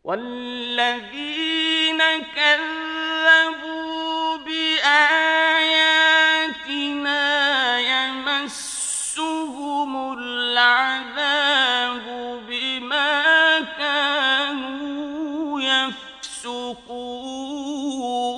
والذين كذبوا بآياتنا يمسهم العذاب بما كانوا يفسقون